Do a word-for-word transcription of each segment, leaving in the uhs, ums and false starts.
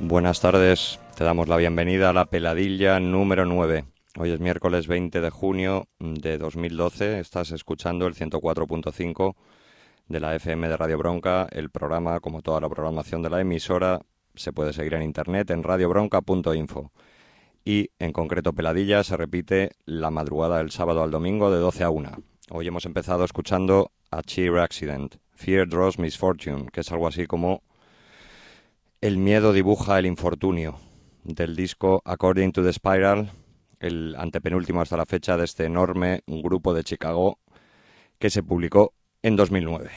Buenas tardes, te damos la bienvenida a la peladilla número nueve. Hoy es miércoles veinte de junio de dos mil doce, estás escuchando el ciento cuatro punto cinco de la F M de Radio Bronca. El programa, como toda la programación de la emisora, se puede seguir en internet en radio bronca punto info. Y, en concreto, Peladilla se repite la madrugada del sábado al domingo de doce a una. Hoy hemos empezado escuchando a Cheer Accident, Fear Draws Misfortune, que es algo así como El miedo dibuja el infortunio, del disco According to the Spiral, el antepenúltimo hasta la fecha de este enorme grupo de Chicago que se publicó en dos mil nueve.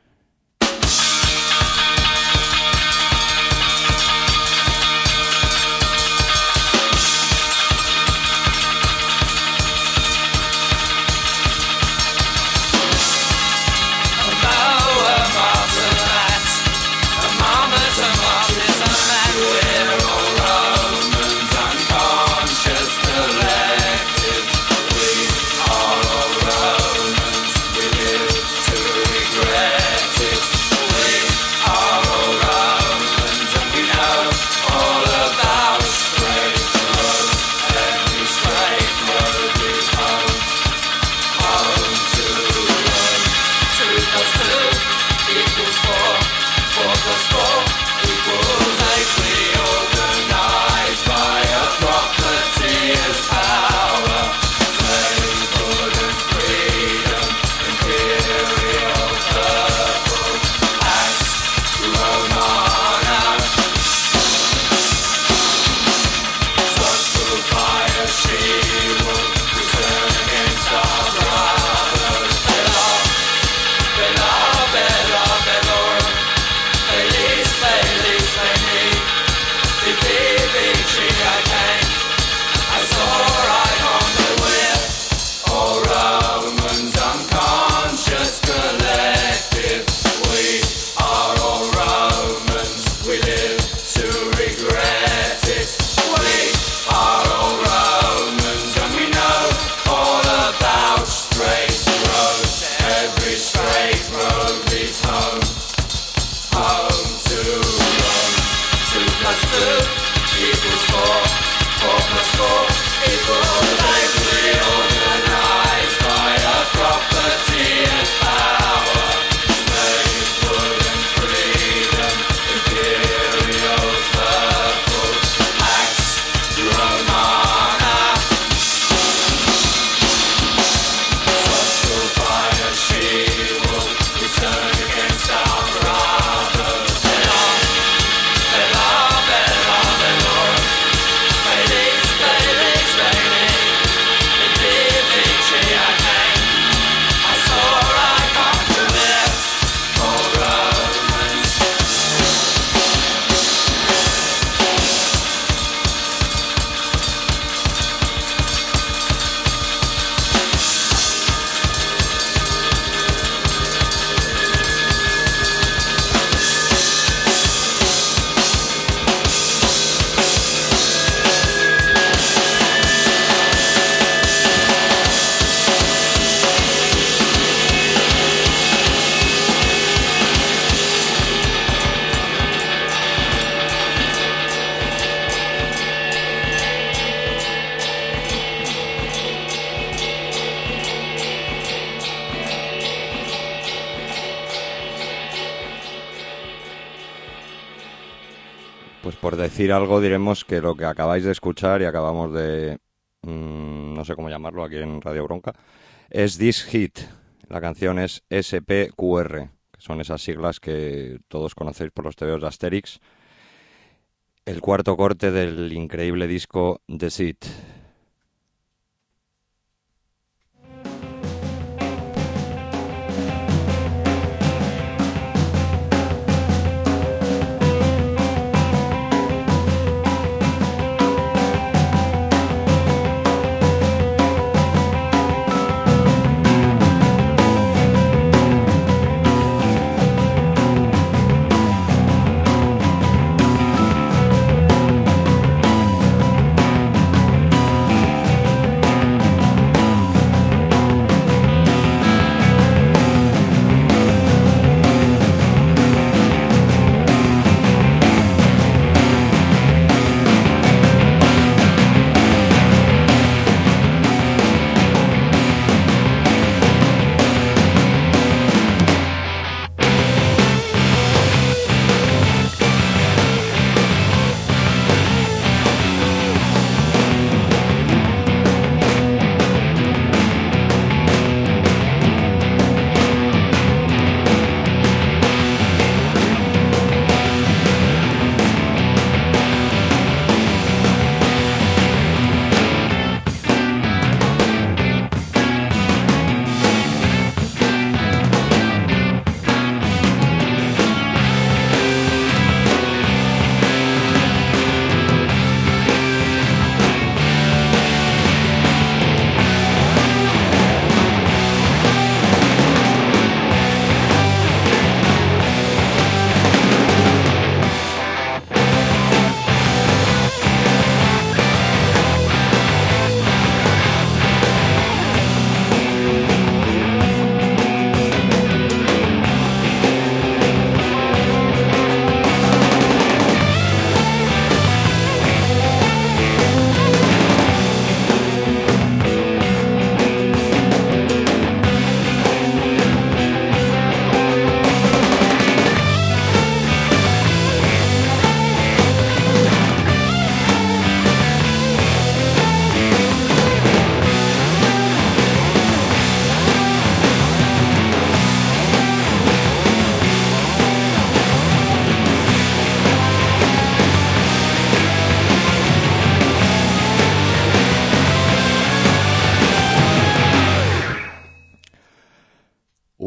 Pues por decir algo diremos que lo que acabáis de escuchar y acabamos de, mmm, no sé cómo llamarlo aquí en Radio Bronca, es This Hit. La canción es S P Q R, que son esas siglas que todos conocéis por los tebeos de Asterix. El cuarto corte del increíble disco The Seed.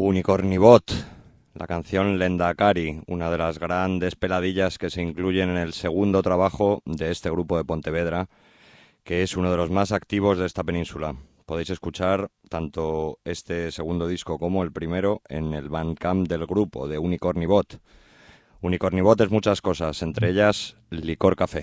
Unicornibot, la canción Lendakari, una de las grandes peladillas que se incluyen en el segundo trabajo de este grupo de Pontevedra, que es uno de los más activos de esta península. Podéis escuchar tanto este segundo disco como el primero en el Bandcamp del grupo de Unicornibot. Unicornibot es muchas cosas, entre ellas licor café.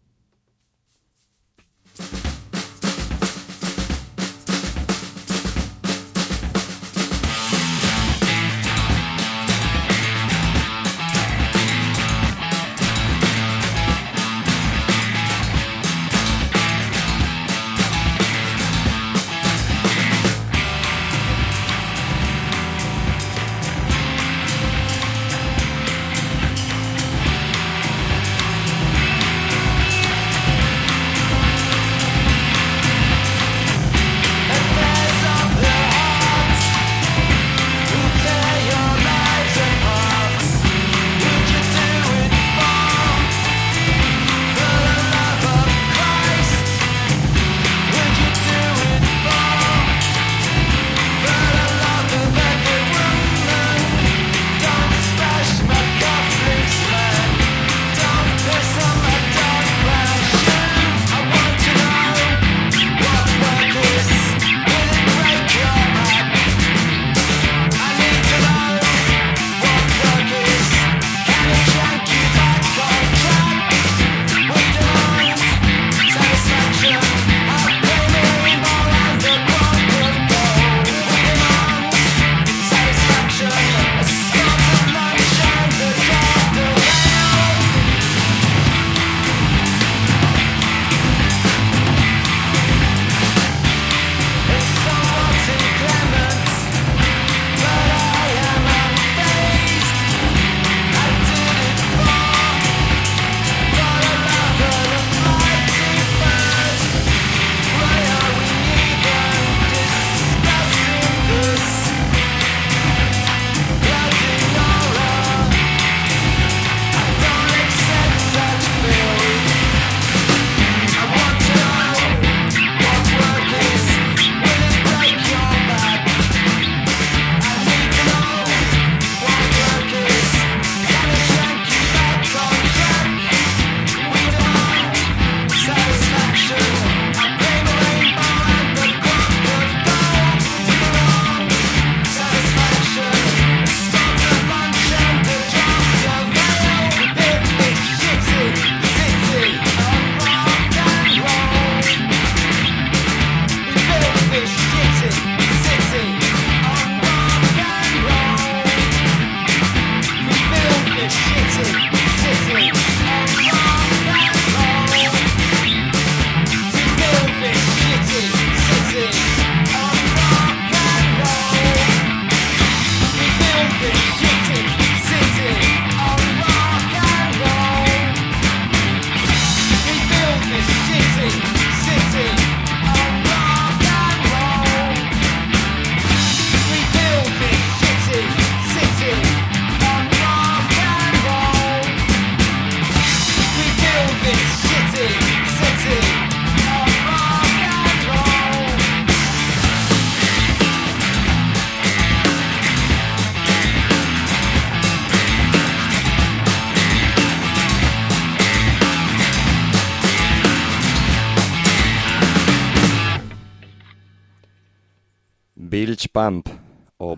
Bilge Pump o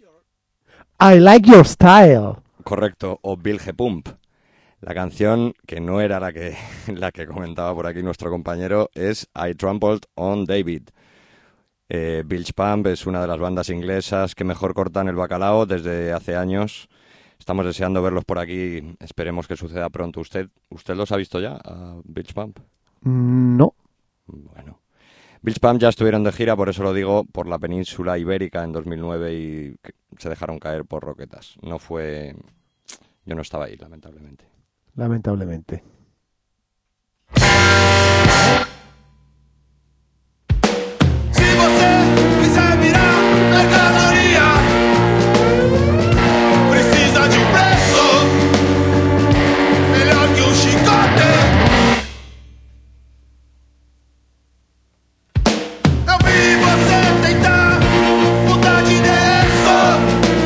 I like your style. Correcto, o Bilge Pump. La canción, que no era la que, la que comentaba por aquí nuestro compañero, es I Trampled on David. Eh, Bilge Pump es una de las bandas inglesas que mejor cortan el bacalao desde hace años. Estamos deseando verlos por aquí. Esperemos que suceda pronto. ¿Usted usted los ha visto ya, a Bilge Pump? No. Bueno. Bilge Pump ya estuvieron de gira, por eso lo digo, por la península ibérica en dos mil nueve y se dejaron caer por roquetas. No fue... Yo no estaba ahí, lamentablemente. Lamentablemente. Se você quiser virar mercadoria, precisa de um preço melhor que um chicote. Eu vi você tentar mudar de endereço,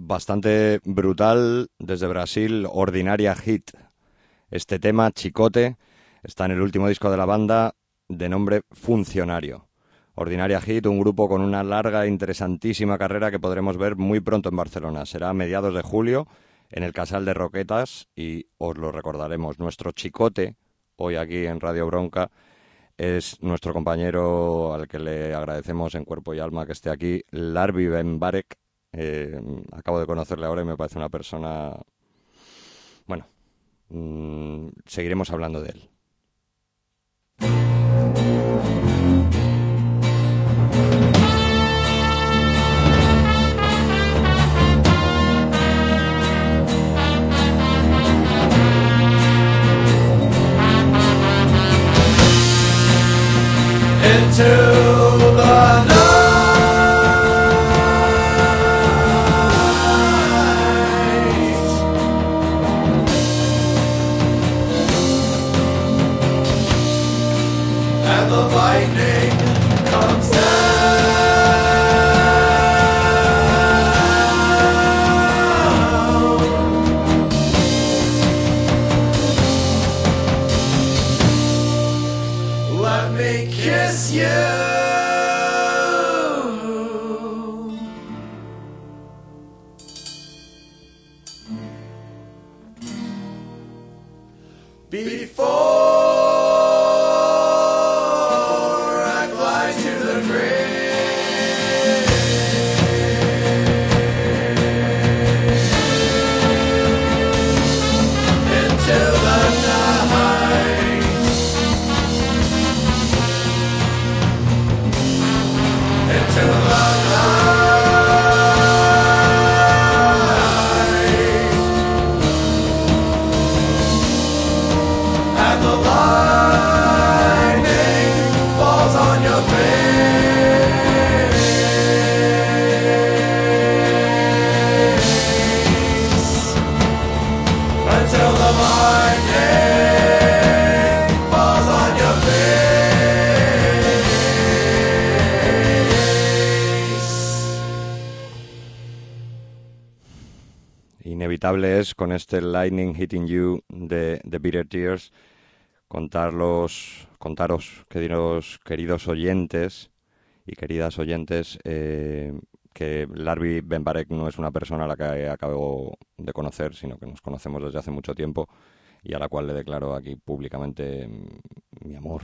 bastante brutal desde Brasil, Ordinaria Hit. Este tema, Chicote, está en el último disco de la banda de nombre Funcionario. Ordinaria Hit, un grupo con una larga e interesantísima carrera que podremos ver muy pronto en Barcelona. Será a mediados de julio en el Casal de Roquetas y os lo recordaremos. Nuestro Chicote, hoy aquí en Radio Bronca, es nuestro compañero al que le agradecemos en cuerpo y alma que esté aquí, Larbi Benbarek. Eh, acabo de conocerle ahora y me parece una persona... Bueno, mmm, seguiremos hablando de él. Into the night, and the lightning comes down. Let me kiss you before I fly to the grave. Into the night, into the night, and the lightning falls on your face, until the lightning falls on your face. Inevitable es, con este Lightning Hitting You de The Bitter Tears, contarlos, contaros, queridos, queridos oyentes y queridas oyentes, eh, que Larbi Benbarek no es una persona a la que acabo de conocer, sino que nos conocemos desde hace mucho tiempo y a la cual le declaro aquí públicamente mi amor.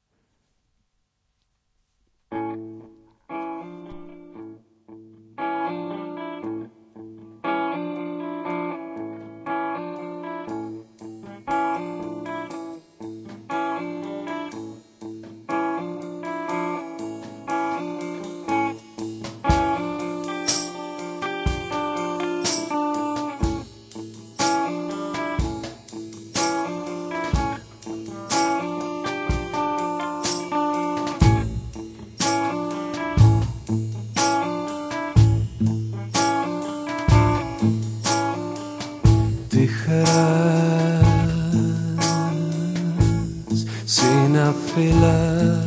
Tijeras sin afilar,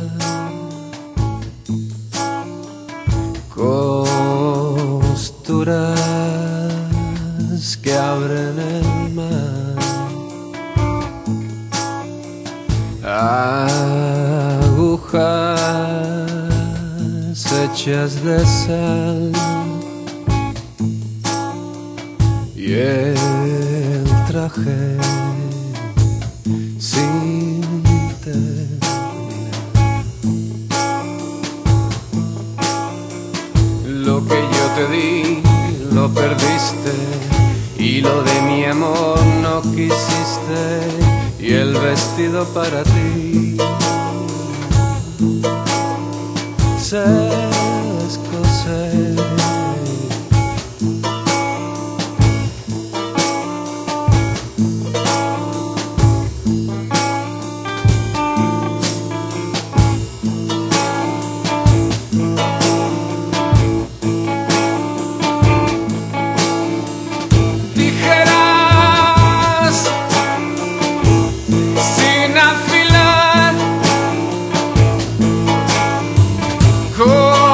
costuras que abren el mar, agujas hechas de sal y el traje sin terminar. Lo que yo te di lo perdiste y lo de mi amor no quisiste, y el vestido para ti se escoce. Cool.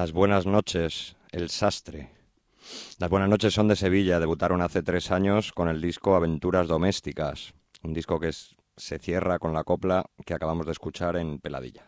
Las buenas noches, El Sastre. Las buenas noches son de Sevilla, debutaron hace tres años con el disco Aventuras Domésticas, un disco que es, se cierra con la copla que acabamos de escuchar en Peladilla.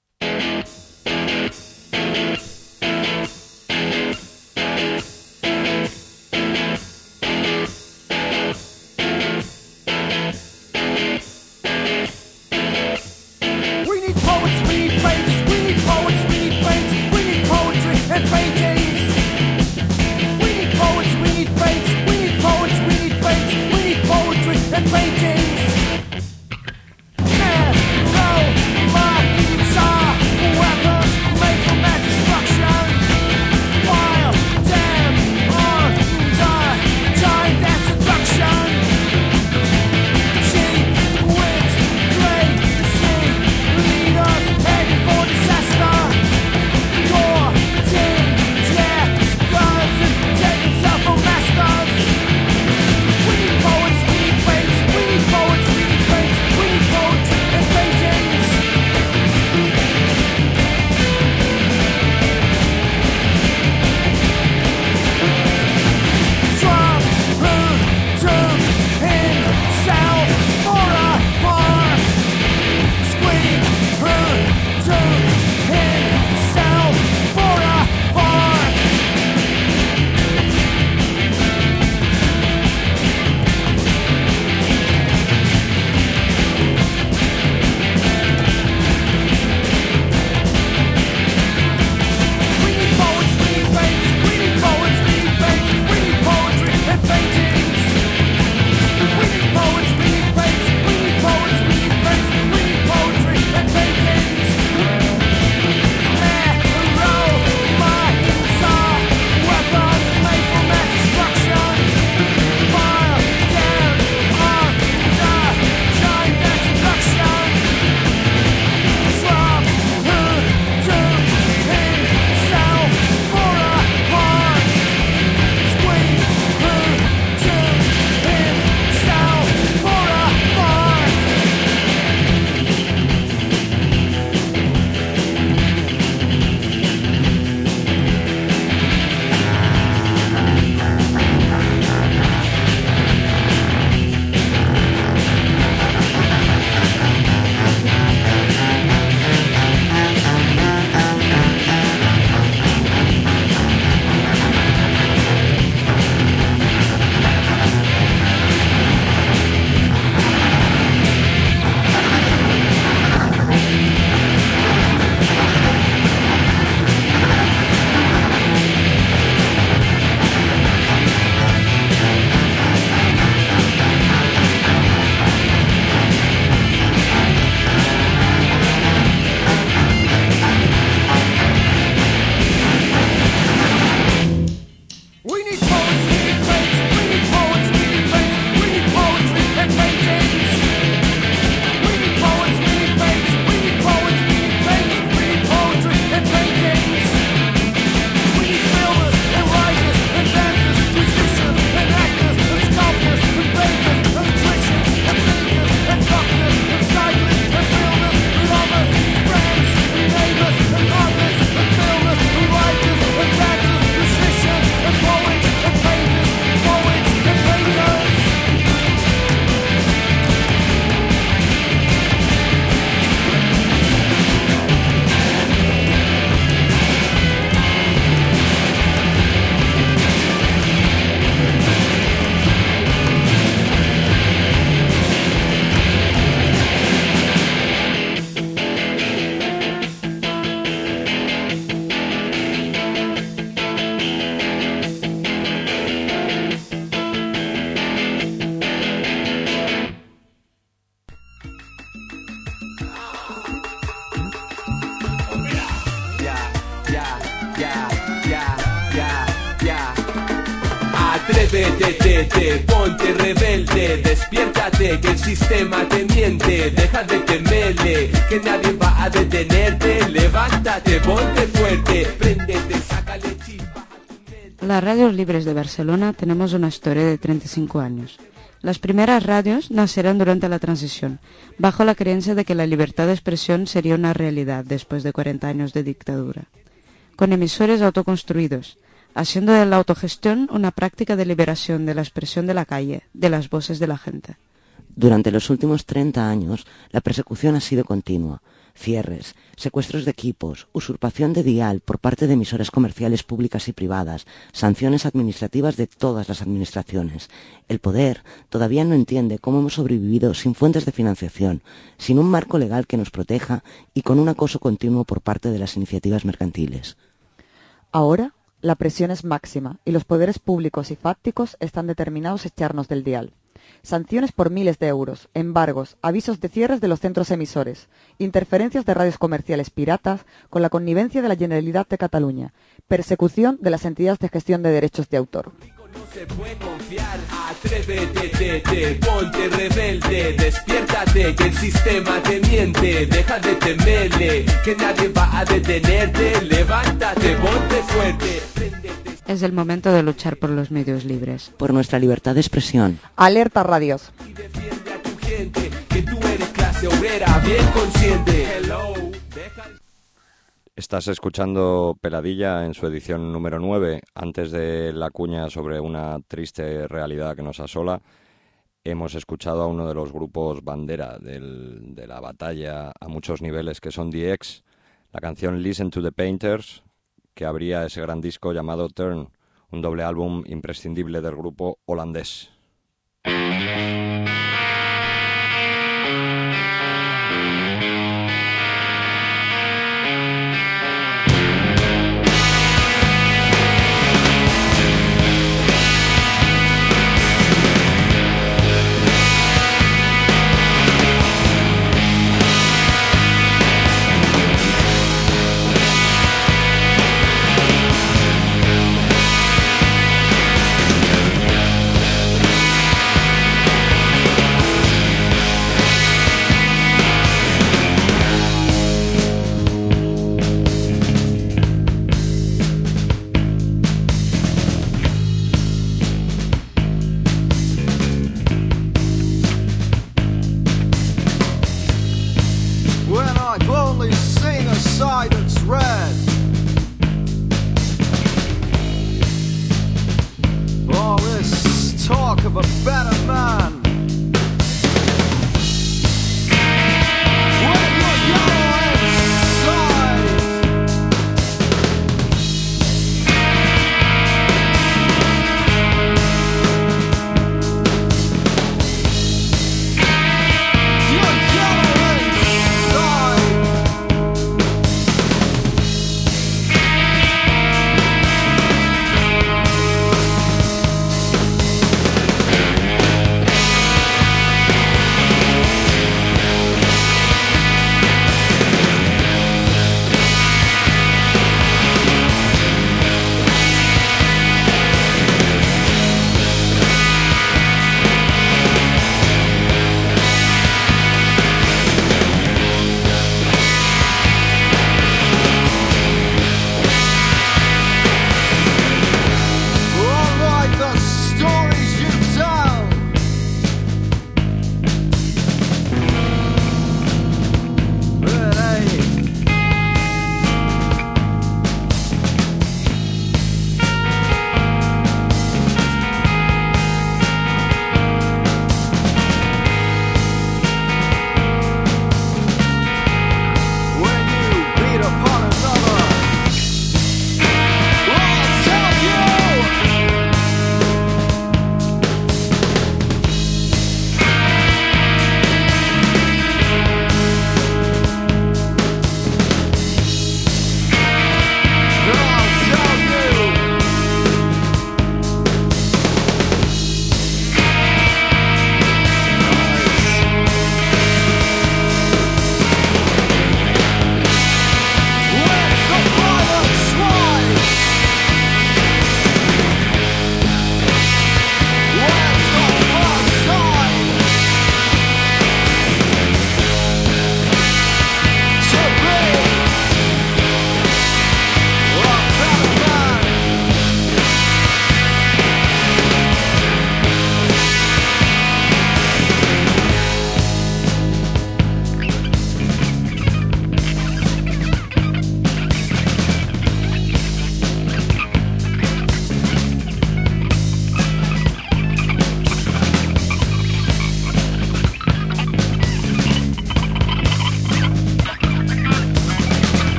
Atrévete, te, ponte rebelde, despiértate que el sistema te miente, deja de temerle, que nadie va a detenerte, levántate, ponte fuerte, préndete, sácale chispa. Las radios libres de Barcelona tenemos una historia de treinta y cinco años. Las primeras radios nacieron durante la transición, bajo la creencia de que la libertad de expresión sería una realidad después de cuarenta años de dictadura. con emisores autoconstruidos, haciendo de la autogestión una práctica de liberación de la expresión de la calle, de las voces de la gente. Durante los últimos treinta años, la persecución ha sido continua. Cierres, secuestros de equipos, usurpación de dial por parte de emisoras comerciales públicas y privadas, sanciones administrativas de todas las administraciones. El poder todavía no entiende cómo hemos sobrevivido sin fuentes de financiación, sin un marco legal que nos proteja y con un acoso continuo por parte de las iniciativas mercantiles. Ahora, la presión es máxima y los poderes públicos y fácticos están determinados a echarnos del dial. Sanciones por miles de euros, embargos, avisos de cierres de los centros emisores, interferencias de radios comerciales piratas con la connivencia de la Generalitat de Cataluña, persecución de las entidades de gestión de derechos de autor. No se puede confiar, atrévete, te, te, ponte rebelde, despiértate, que el sistema te miente, deja de temerle, que nadie va a detenerte, levántate, ponte fuerte, préndete. Es el momento de luchar por los medios libres. Por nuestra libertad de expresión. Alerta Radios. Y defiende a tu gente, que tú eres clase obrera, bien consciente. Hello, deja el... Estás escuchando Peladilla en su edición número nueve. Antes de la cuña sobre una triste realidad que nos asola, hemos escuchado a uno de los grupos bandera del, de la batalla a muchos niveles, que son The X, la canción Listen to the Painters, que abría ese gran disco llamado Turn, un doble álbum imprescindible del grupo holandés.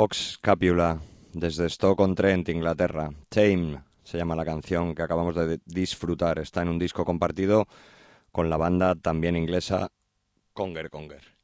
Vox Capula, desde Stoke-on-Trent, Inglaterra. Tame se llama la canción que acabamos de disfrutar. Está en un disco compartido con la banda también inglesa Conger Conger.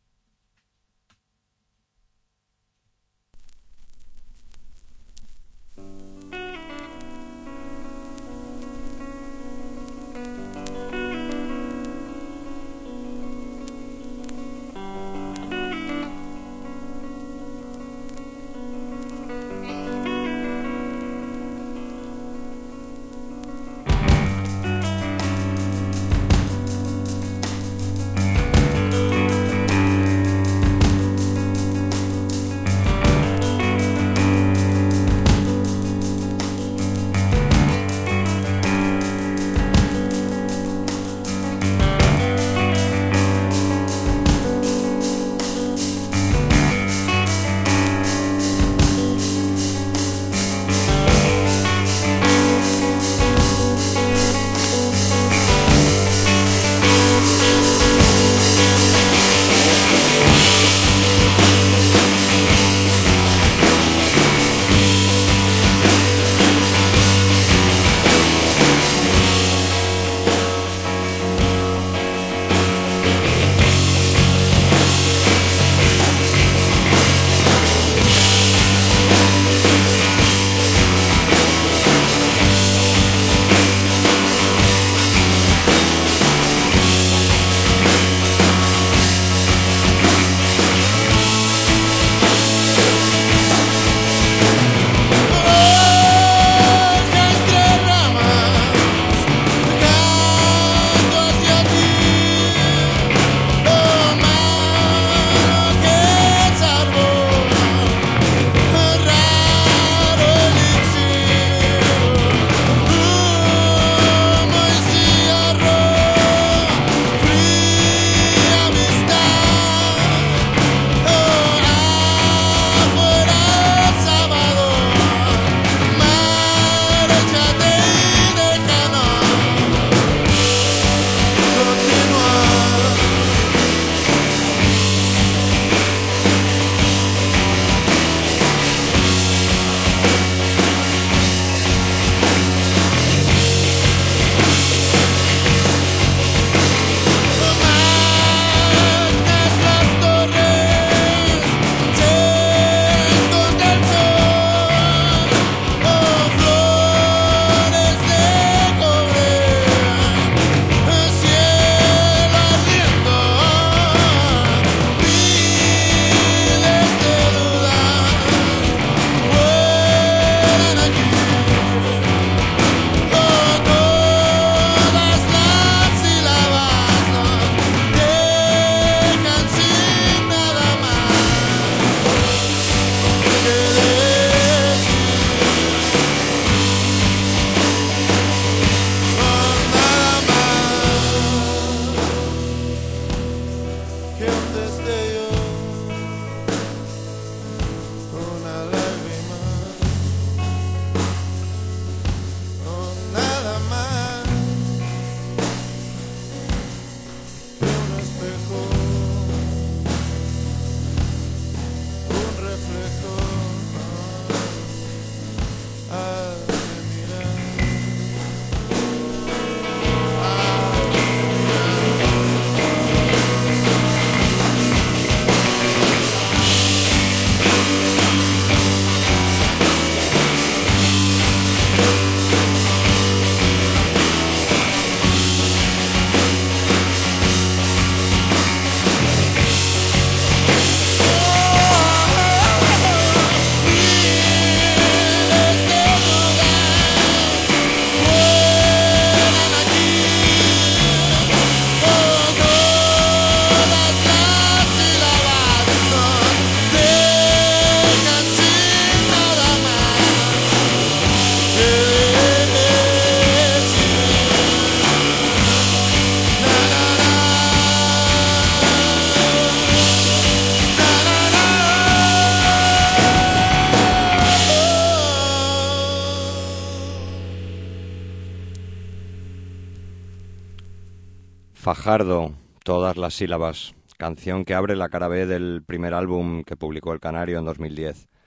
Fajardo, todas las sílabas, canción que abre la cara B del primer álbum que publicó El Canario en dos mil diez.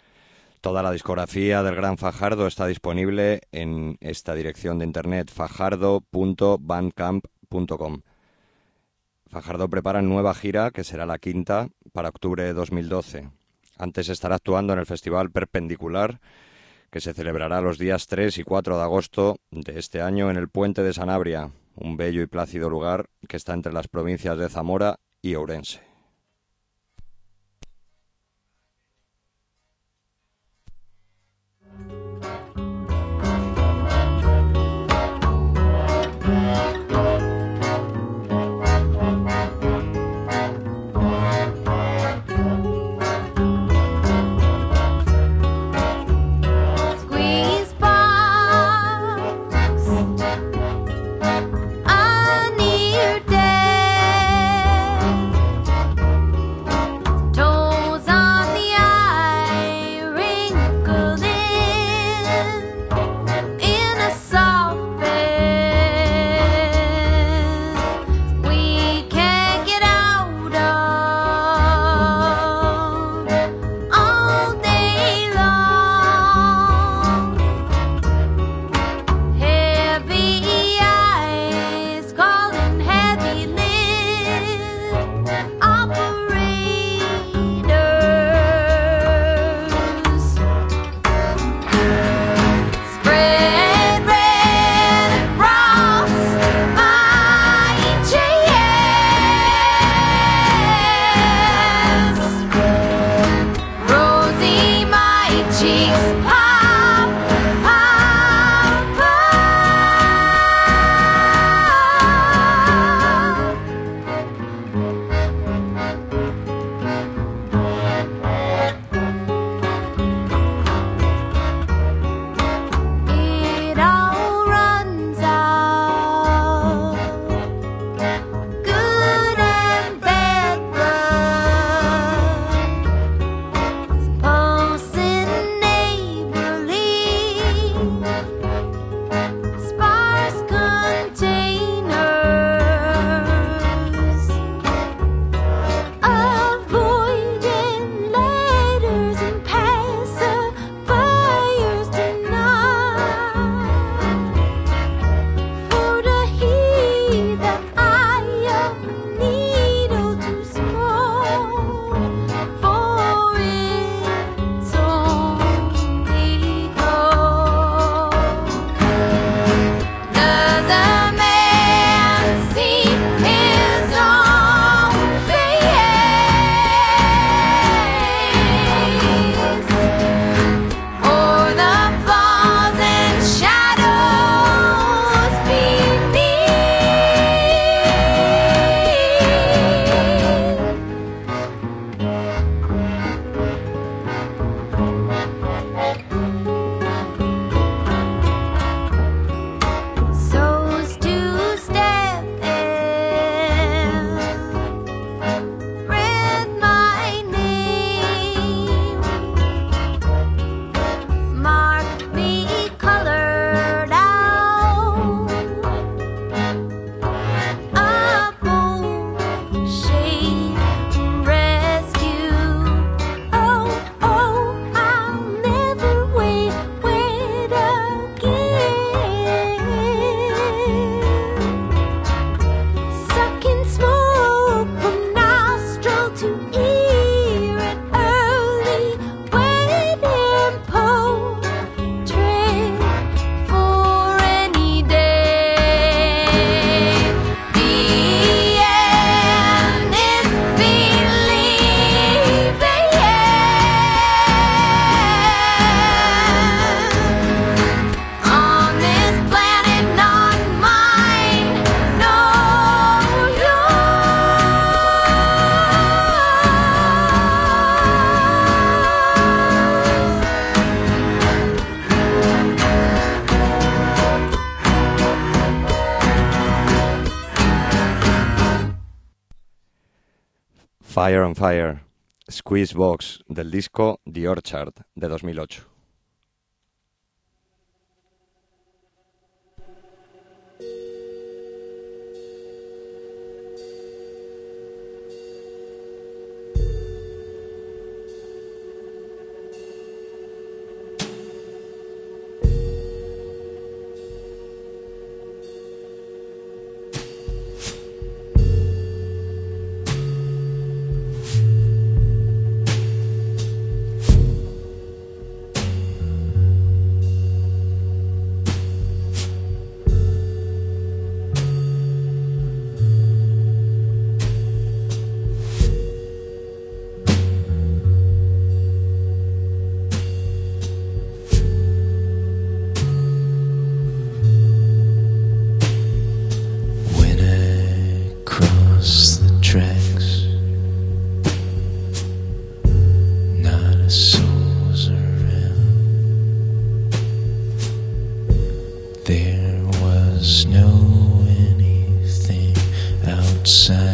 Toda la discografía del gran Fajardo está disponible en esta dirección de internet, fajardo punto bandcamp punto com. Fajardo prepara nueva gira, que será la quinta, para octubre de dos mil doce. Antes estará actuando en el Festival Perpendicular, que se celebrará los días tres y cuatro de agosto de este año en el Puente de Sanabria, un bello y plácido lugar que está entre las provincias de Zamora y Ourense. Fire on Fire, Squeeze Box, del disco The Orchard, de dos mil ocho. does know anything outside.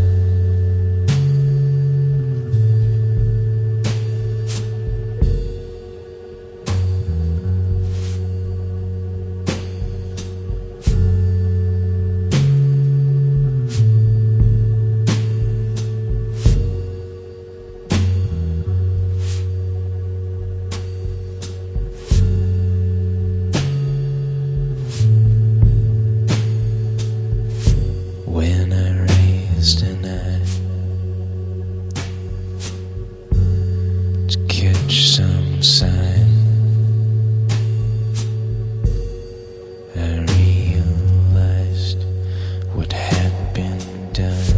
When I raised an eye to catch some sign, I realized what had been done.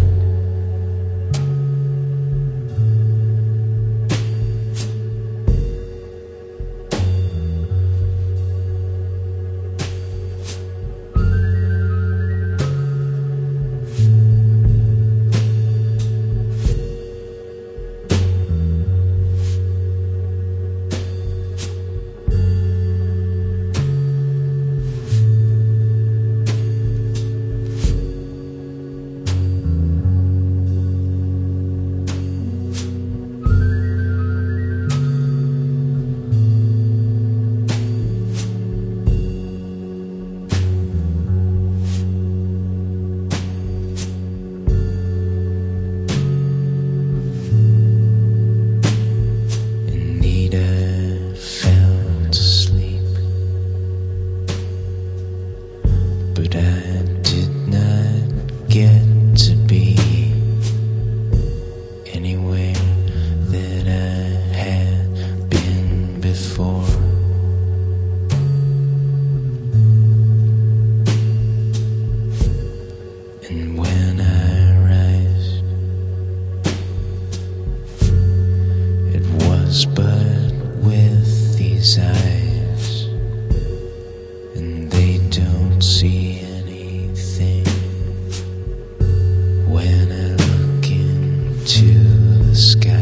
Anita fell to sleep, but I did not get to be anywhere that I had been before. And when I rise, it was but with these eyes, and they don't see anything when I look into the sky.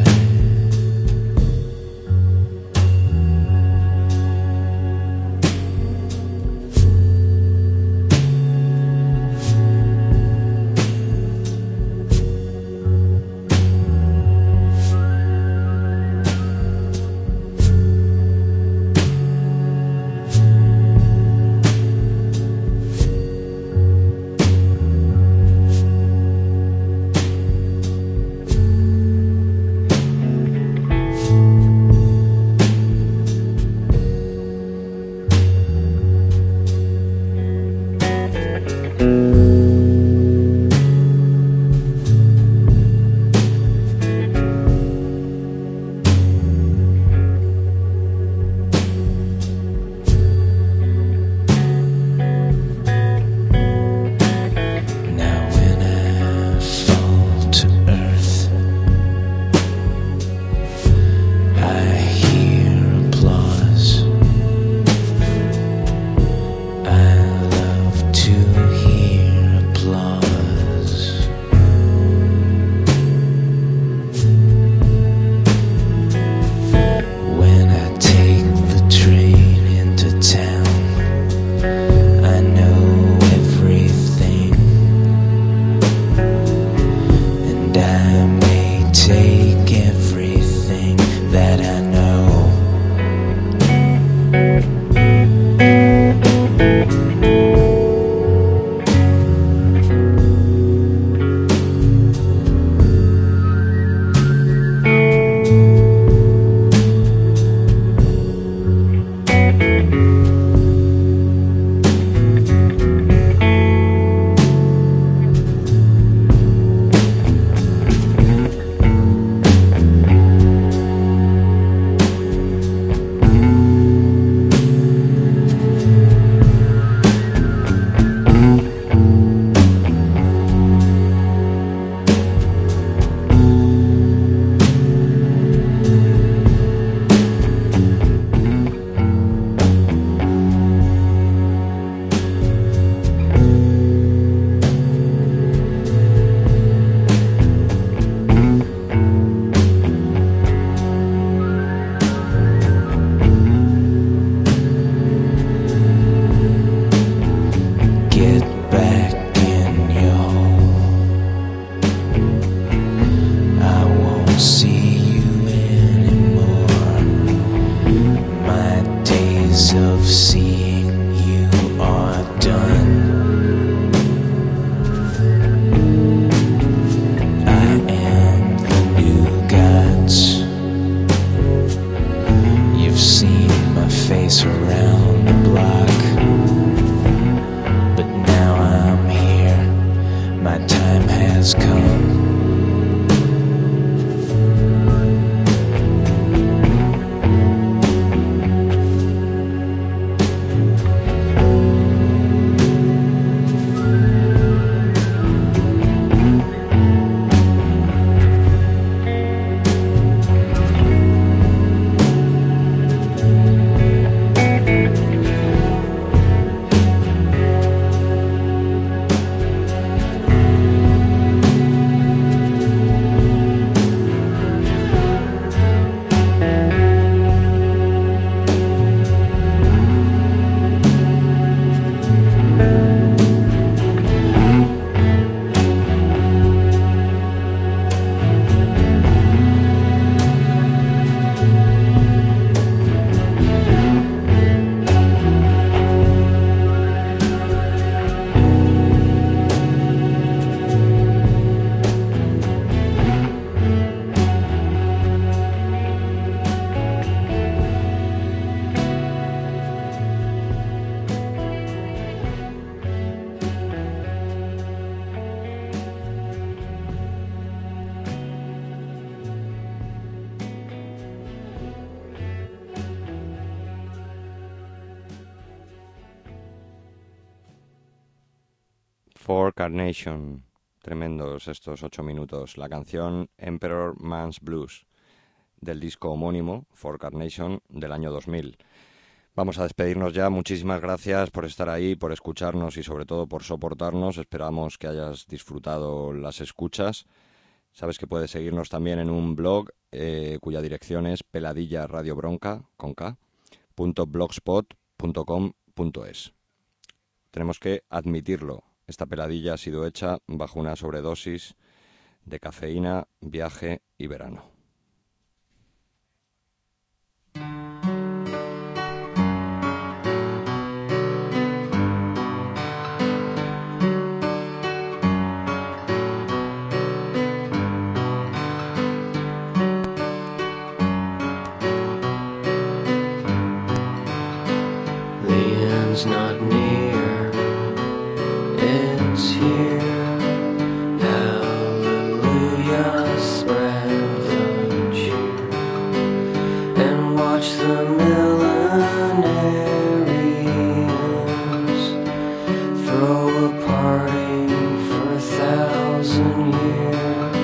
For Carnation. Tremendos estos ocho minutos. La canción Emperor Man's Blues, del disco homónimo, For Carnation, del año dos mil. Vamos a despedirnos ya. Muchísimas gracias por estar ahí, por escucharnos y sobre todo por soportarnos. Esperamos que hayas disfrutado las escuchas. Sabes que puedes seguirnos también en un blog eh, cuya dirección es peladilla radio bronca, con K, punto blogspot punto com punto es. Tenemos que admitirlo. Esta peladilla ha sido hecha bajo una sobredosis de cafeína, viaje y verano. It's not near, it's here. Hallelujah, spread the cheer and watch the millenarians throw a party for a thousand years.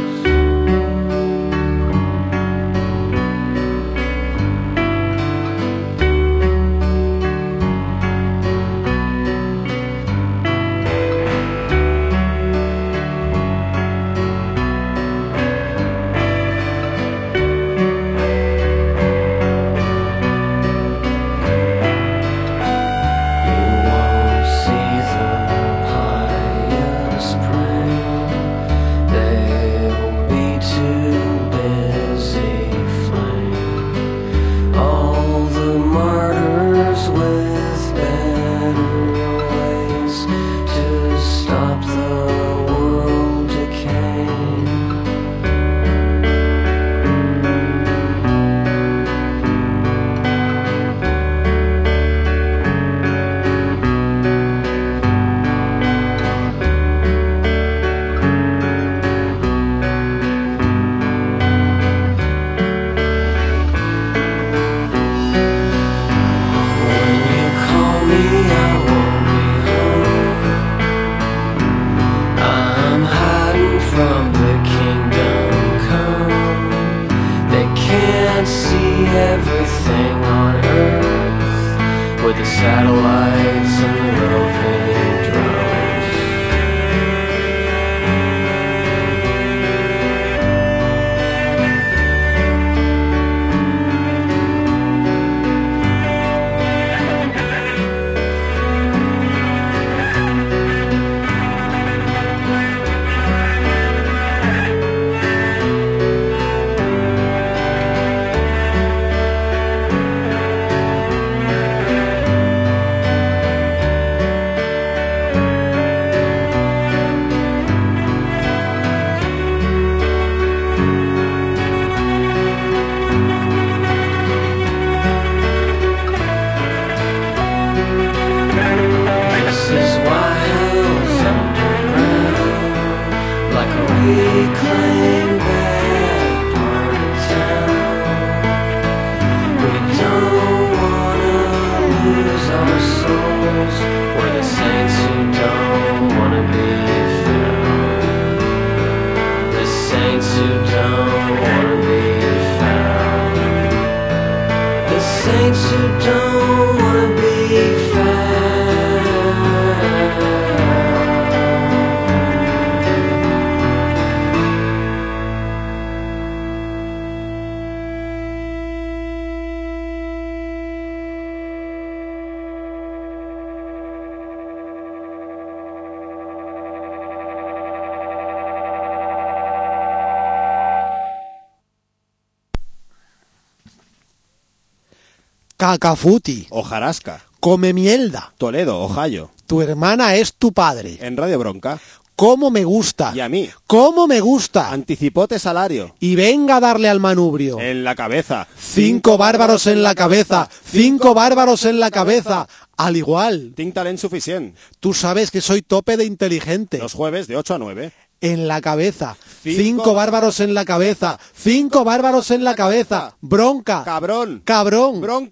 Cacafuti. Hojarasca. Come mierda. Toledo, Ohio. Tu hermana es tu padre. En Radio Bronca. ¿Cómo me gusta? Y a mí. ¿Cómo me gusta? Anticipote salario. Y venga a darle al manubrio. En la cabeza. Cinco bárbaros en la cabeza. Cinco bárbaros en la cabeza. Al igual. Tinc talent suficient. Tú sabes que soy tope de inteligente. Los jueves de ocho a nueve. En la cabeza. Cinco, Cinco bárbaros en la cabeza. Cinco bárbaros en la cabeza. Bronca. Cabrón. Cabrón. Bronca.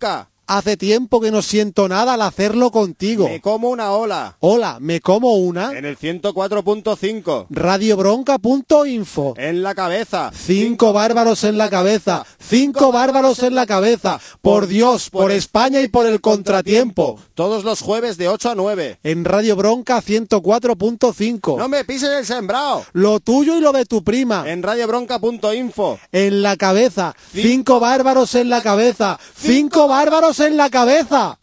Hace tiempo que no siento nada al hacerlo contigo. Me como una ola. Hola, me como una. En el ciento cuatro punto cinco. Radiobronca punto info. En la cabeza. Cinco bárbaros en la cabeza. Cinco bárbaros en la cabeza. Por Dios, por España y por el contratiempo. Todos los jueves de ocho a nueve. En Radio Bronca ciento cuatro punto cinco. No me pises el sembrado. Lo tuyo y lo de tu prima. En radiobronca punto info. En la cabeza. Cinco bárbaros en la cabeza. Cinco bárbaros en la cabeza.